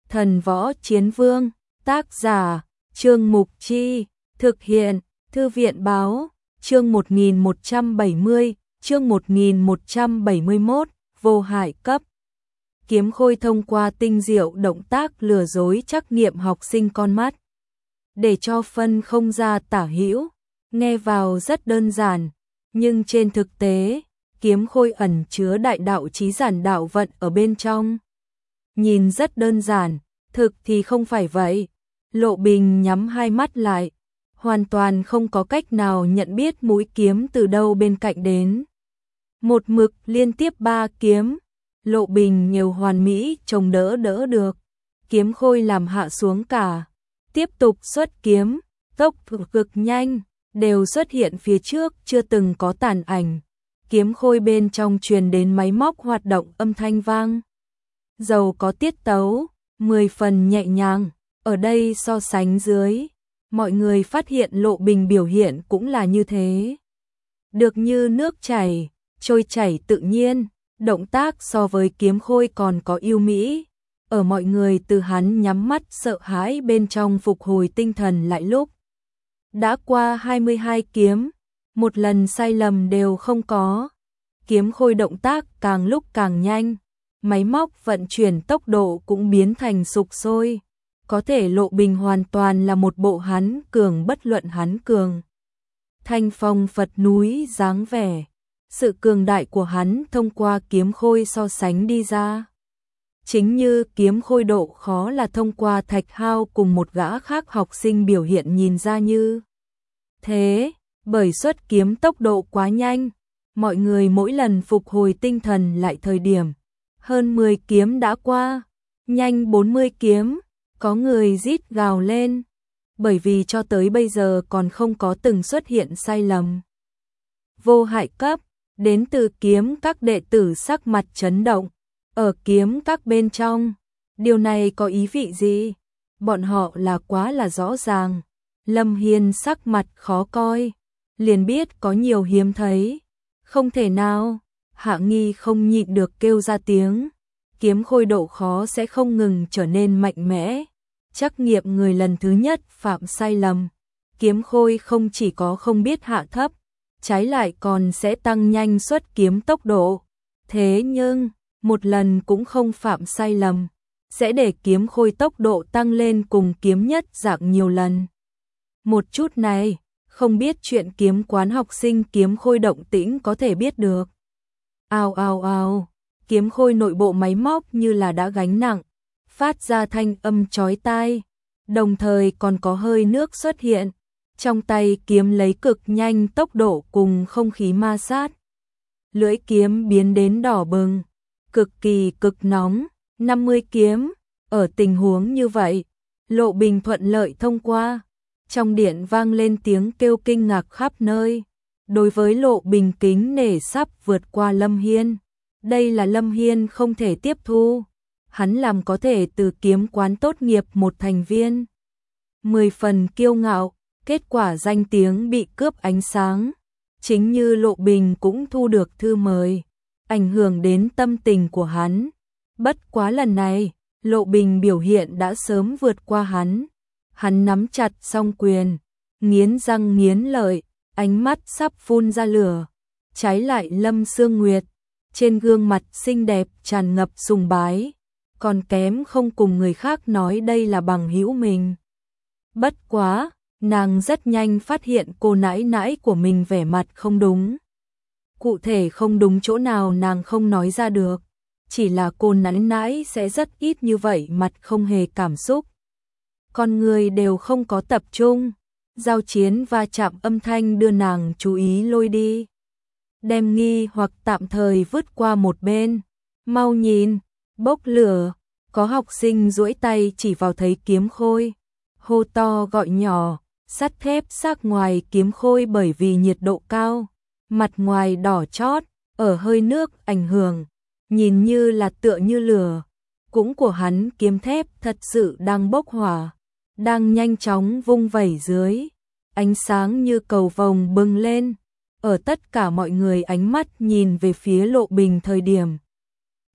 Thần Võ Chiến Vương, tác giả, Trương Mục Chi, thực hiện, Thư viện Báo, chương 1170, chương 1171, vô hại cấp. Kiếm Khôi thông qua tinh diệu động tác lừa dối trắc nghiệm học sinh con mắt, để cho phân không ra tả hữu, nghe vào rất đơn giản, nhưng trên thực tế, Kiếm Khôi ẩn chứa đại đạo chí giản đạo vận ở bên trong. Nhìn rất đơn giản, thực thì không phải vậy. Lộ Bình nhắm hai mắt lại, hoàn toàn không có cách nào nhận biết mũi kiếm từ đâu bên cạnh đến. Một mực liên tiếp 3 kiếm, Lộ Bình nhiều hoàn mỹ trông đỡ được. Kiếm Khôi làm hạ xuống cả, tiếp tục xuất kiếm, tốc cực nhanh, đều xuất hiện phía trước chưa từng có tàn ảnh. Kiếm Khôi bên trong truyền đến máy móc hoạt động âm thanh vang. Dầu có tiết tấu, 10 phần nhẹ nhàng, ở đây so sánh dưới, mọi người phát hiện Lộ Bình biểu hiện cũng là như thế. Được như nước chảy, trôi chảy tự nhiên, động tác so với Kiếm Khôi còn có ưu mỹ. Ở mọi người từ hắn nhắm mắt sợ hãi bên trong phục hồi tinh thần lại lúc. Đã qua 22 kiếm, một lần sai lầm đều không có. Kiếm Khôi động tác càng lúc càng nhanh, máy móc vận chuyển tốc độ cũng biến thành sục sôi. Có thể Lộ Bình hoàn toàn là một bộ hắn cường bất luận hắn cường. Thanh phong Phật núi dáng vẻ, sự cường đại của hắn thông qua Kiếm Khôi so sánh đi ra. Chính như Kiếm Khôi độ khó là thông qua Thạch Hao cùng một gã khác học sinh biểu hiện nhìn ra như thế, bởi xuất kiếm tốc độ quá nhanh, mọi người mỗi lần phục hồi tinh thần lại thời điểm, hơn 10 kiếm đã qua, nhanh 40 kiếm, có người rít gào lên, bởi vì cho tới bây giờ còn không có từng xuất hiện sai lầm. Vô hại cấp, đến từ kiếm các đệ tử sắc mặt chấn động, ở kiếm các bên trong, điều này có ý vị gì? Bọn họ là quá là rõ ràng. Lâm Hiên sắc mặt khó coi, liền biết có nhiều hiếm thấy, không thể nào. Hạ Nghi không nhịn được kêu ra tiếng, Kiếm Khôi độ khó sẽ không ngừng trở nên mạnh mẽ. Trắc nghiệm người lần thứ nhất phạm sai lầm, Kiếm Khôi không chỉ có không biết hạ thấp, trái lại còn sẽ tăng nhanh xuất kiếm tốc độ. Thế nhưng, một lần cũng không phạm sai lầm, sẽ để Kiếm Khôi tốc độ tăng lên cùng kiếm nhất dạng nhiều lần. Một chút này, không biết chuyện kiếm quán học sinh Kiếm Khôi động tĩnh có thể biết được. Ào ào ào, Kiếm Khôi nội bộ máy móc như là đã gánh nặng, phát ra thanh âm chói tai, đồng thời còn có hơi nước xuất hiện, trong tay kiếm lấy cực nhanh tốc độ cùng không khí ma sát. Lưỡi kiếm biến đến đỏ bừng, cực kỳ cực nóng, 50 kiếm, ở tình huống như vậy, Lộ Bình thuận lợi thông qua. Trong điện vang lên tiếng kêu kinh ngạc khắp nơi. Đối với Lộ Bình kính nể sắp vượt qua Lâm Hiên. Đây là Lâm Hiên không thể tiếp thu. Hắn làm có thể từ kiếm quán tốt nghiệp một thành viên. 10 phần kiêu ngạo, kết quả danh tiếng bị cướp ánh sáng. Chính như Lộ Bình cũng thu được thư mời, ảnh hưởng đến tâm tình của hắn. Bất quá lần này, Lộ Bình biểu hiện đã sớm vượt qua hắn. Hắn nắm chặt song quyền, nghiến răng nghiến lợi, ánh mắt sắp phun ra lửa. Trái lại Lâm Sương Nguyệt, trên gương mặt xinh đẹp tràn ngập sùng bái, còn kém không cùng người khác nói đây là bằng hữu mình. Bất quá, nàng rất nhanh phát hiện cô nãi nãi của mình vẻ mặt không đúng. Cụ thể không đúng chỗ nào nàng không nói ra được, chỉ là cô nãi nãi sẽ rất ít như vậy mặt không hề cảm xúc. Con người đều không có tập trung, giao chiến va chạm âm thanh đưa nàng chú ý lôi đi. Đem nghi hoặc tạm thời vứt qua một bên, mau nhìn, bốc lửa, có học sinh duỗi tay chỉ vào thấy Kiếm Khôi, hô to gọi nhỏ, sắt thép xác ngoài Kiếm Khôi bởi vì nhiệt độ cao, mặt ngoài đỏ chót, ở hơi nước ảnh hưởng, nhìn như là tựa như lửa, cũng của hắn kiếm thép thật sự đang bốc hỏa. Đang nhanh chóng vung vẩy dưới, ánh sáng như cầu vồng bừng lên, ở tất cả mọi người ánh mắt nhìn về phía Lộ Bình thời điểm.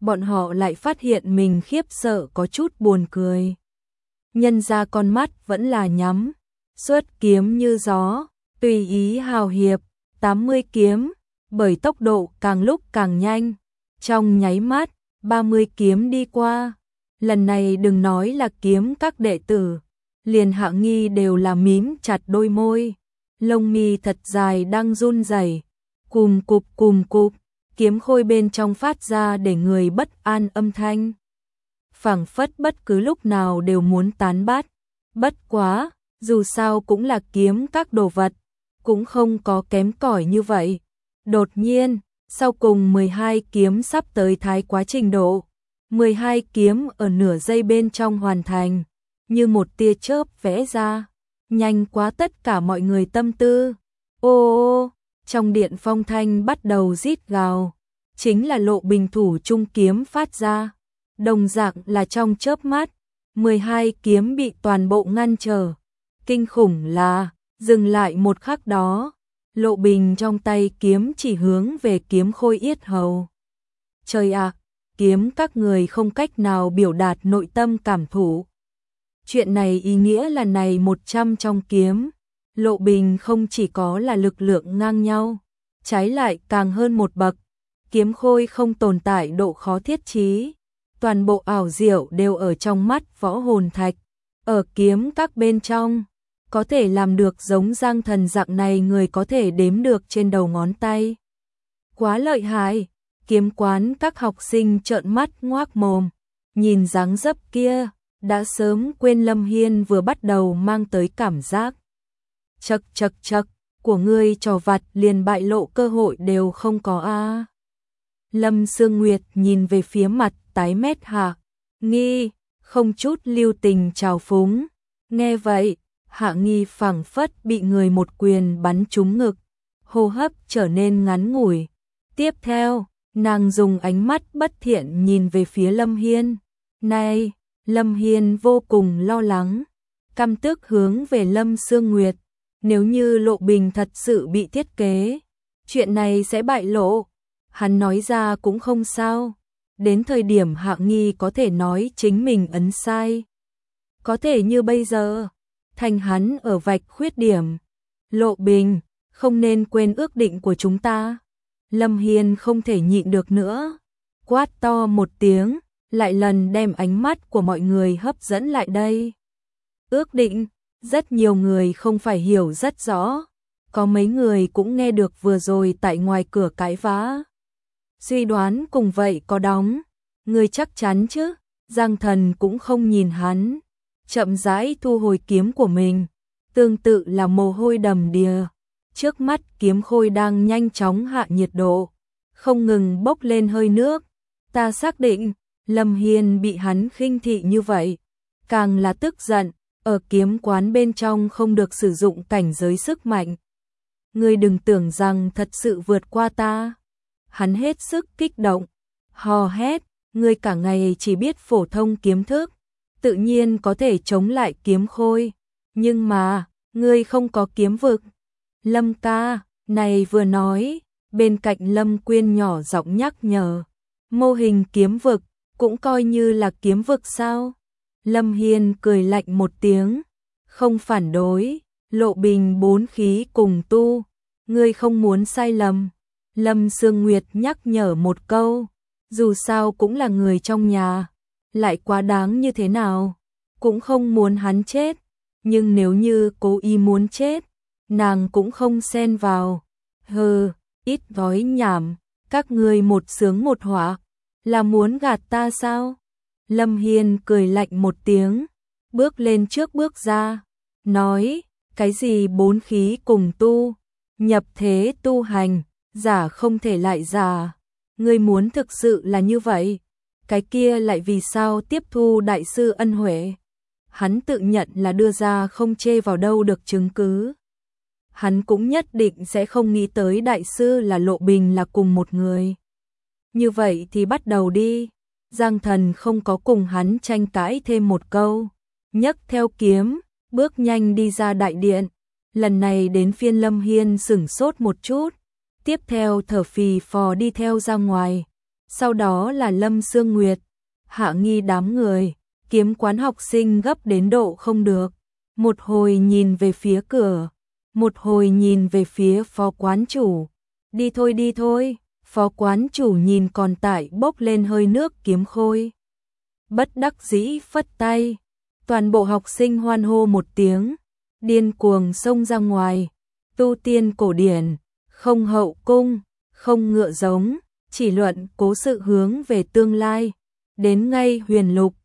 bọn họ lại phát hiện mình khiếp sợ có chút buồn cười. Nhân ra con mắt vẫn là nhắm, xuất kiếm như gió, tùy ý hào hiệp, 80 kiếm, bởi tốc độ càng lúc càng nhanh. Trong nháy mắt, 30 kiếm đi qua. Lần này đừng nói là kiếm các đệ tử, liền Hạ Nghi đều là mím chặt đôi môi, lông mi thật dài đang run rẩy, cùm cụp, kiếm khôi bên trong phát ra để người bất an âm thanh. Phảng phất bất cứ lúc nào đều muốn tán bát. Bất quá, dù sao cũng là kiếm các đồ vật, cũng không có kém cỏi như vậy. Đột nhiên, sau cùng 12 kiếm sắp tới thái quá trình độ. 12 kiếm ở nửa giây bên trong hoàn thành, như một tia chớp vẽ ra, nhanh quá tất cả mọi người tâm tư. Ô, trong điện phong thanh bắt đầu rít gào, chính là Lộ Bình thủ trung kiếm phát ra. Đồng dạng là trong chớp mắt, 12 kiếm bị toàn bộ ngăn trở. Kinh khủng là, dừng lại một khắc đó, Lộ Bình trong tay kiếm chỉ hướng về kiếm khôi yết hầu. Trời ạ, kiếm các người không cách nào biểu đạt nội tâm cảm thụ. Chuyện này ý nghĩa là này 100 trong kiếm, Lộ Bình không chỉ có là lực lượng ngang nhau, trái lại càng hơn một bậc. Kiếm khôi không tồn tại độ khó thiết trí, toàn bộ ảo diệu đều ở trong mắt Võ Hồn Thạch. Ở kiếm các bên trong, có thể làm được giống Giang Thần dạng này người có thể đếm được trên đầu ngón tay. Quá lợi hại, kiếm quán các học sinh trợn mắt ngoác mồm, nhìn dáng dấp kia, đã sớm quên Lâm Hiên vừa bắt đầu mang tới cảm giác. Chậc, của ngươi trò vặt liền bại lộ cơ hội đều không có a. Lâm Sương Nguyệt nhìn về phía mặt tái mét Hạ Nghi, không chút lưu tình trào phúng. Nghe vậy, Hạ Nghi phảng phất bị người một quyền bắn trúng ngực, hô hấp trở nên ngắn ngủi. Tiếp theo, nàng dùng ánh mắt bất thiện nhìn về phía Lâm Hiên. Này, Lâm Hiên vô cùng lo lắng, căm tức hướng về Lâm Sương Nguyệt. Nếu như Lộ Bình thật sự bị thiết kế, chuyện này sẽ bại lộ. Hắn nói ra cũng không sao. Đến thời điểm Hạ Nghi có thể nói chính mình ấn sai. Có thể như bây giờ, thành hắn ở vạch khuyết điểm. Lộ Bình, không nên quên ước định của chúng ta. Lâm Hiên không thể nhịn được nữa, quát to một tiếng, lại lần đem ánh mắt của mọi người hấp dẫn lại đây. Ước định, rất nhiều người không phải hiểu rất rõ, có mấy người cũng nghe được vừa rồi tại ngoài cửa cãi vã. Suy đoán cùng vậy có đóng, người chắc chắn chứ? Giang Thần cũng không nhìn hắn, chậm rãi thu hồi kiếm của mình, tương tự là mồ hôi đầm đìa. Trước mắt kiếm khôi đang nhanh chóng hạ nhiệt độ, không ngừng bốc lên hơi nước. Ta xác định, Lâm Hiên bị hắn khinh thị như vậy, càng là tức giận, ở kiếm quán bên trong không được sử dụng cảnh giới sức mạnh. Ngươi đừng tưởng rằng thật sự vượt qua ta. Hắn hết sức kích động, hò hét, ngươi cả ngày chỉ biết phổ thông kiếm thức, tự nhiên có thể chống lại kiếm khôi, nhưng mà, ngươi không có kiếm vực. Lâm ca, này vừa nói, bên cạnh Lâm Quyên nhỏ giọng nhắc nhở, mô hình kiếm vực, cũng coi như là kiếm vực sao? Lâm Hiên cười lạnh một tiếng, không phản đối, Lộ Bình 4 khí cùng tu, ngươi không muốn sai lầm. Lâm Sương Nguyệt nhắc nhở một câu, dù sao cũng là người trong nhà, lại quá đáng như thế nào, cũng không muốn hắn chết, nhưng nếu như cố ý muốn chết, nàng cũng không xen vào. Hừ, ít nói nhảm, các ngươi một sướng một họa, là muốn gạt ta sao? Lâm Hiên cười lạnh một tiếng, bước lên trước bước ra, nói, cái gì 4 khí cùng tu, nhập thế tu hành, giả không thể lại giả. Ngươi muốn thực sự là như vậy, cái kia lại vì sao tiếp thu đại sư ân huệ? Hắn tự nhận là đưa ra không chê vào đâu được chứng cứ. Hắn cũng nhất định sẽ không nghĩ tới đại sư là Lộ Bình là cùng một người. Như vậy thì bắt đầu đi. Giang Thần không có cùng hắn tranh cãi thêm một câu, nhấc theo kiếm, bước nhanh đi ra đại điện. Lần này đến phiên Lâm Hiên sửng sốt một chút, tiếp theo thở phì phò đi theo ra ngoài. sau đó là Lâm Sương Nguyệt, Hạ Nghi đám người, kiếm quán học sinh gấp đến độ không được, một hồi nhìn về phía cửa, một hồi nhìn về phía phó quán chủ. Đi thôi, phó quán chủ nhìn còn tại bốc lên hơi nước kiếm khôi. Bất đắc dĩ phất tay, toàn bộ học sinh hoan hô một tiếng, điên cuồng xông ra ngoài, tu tiên cổ điển, không hậu cung, không ngựa giống, chỉ luận cố sự hướng về tương lai, đến ngay huyền lục,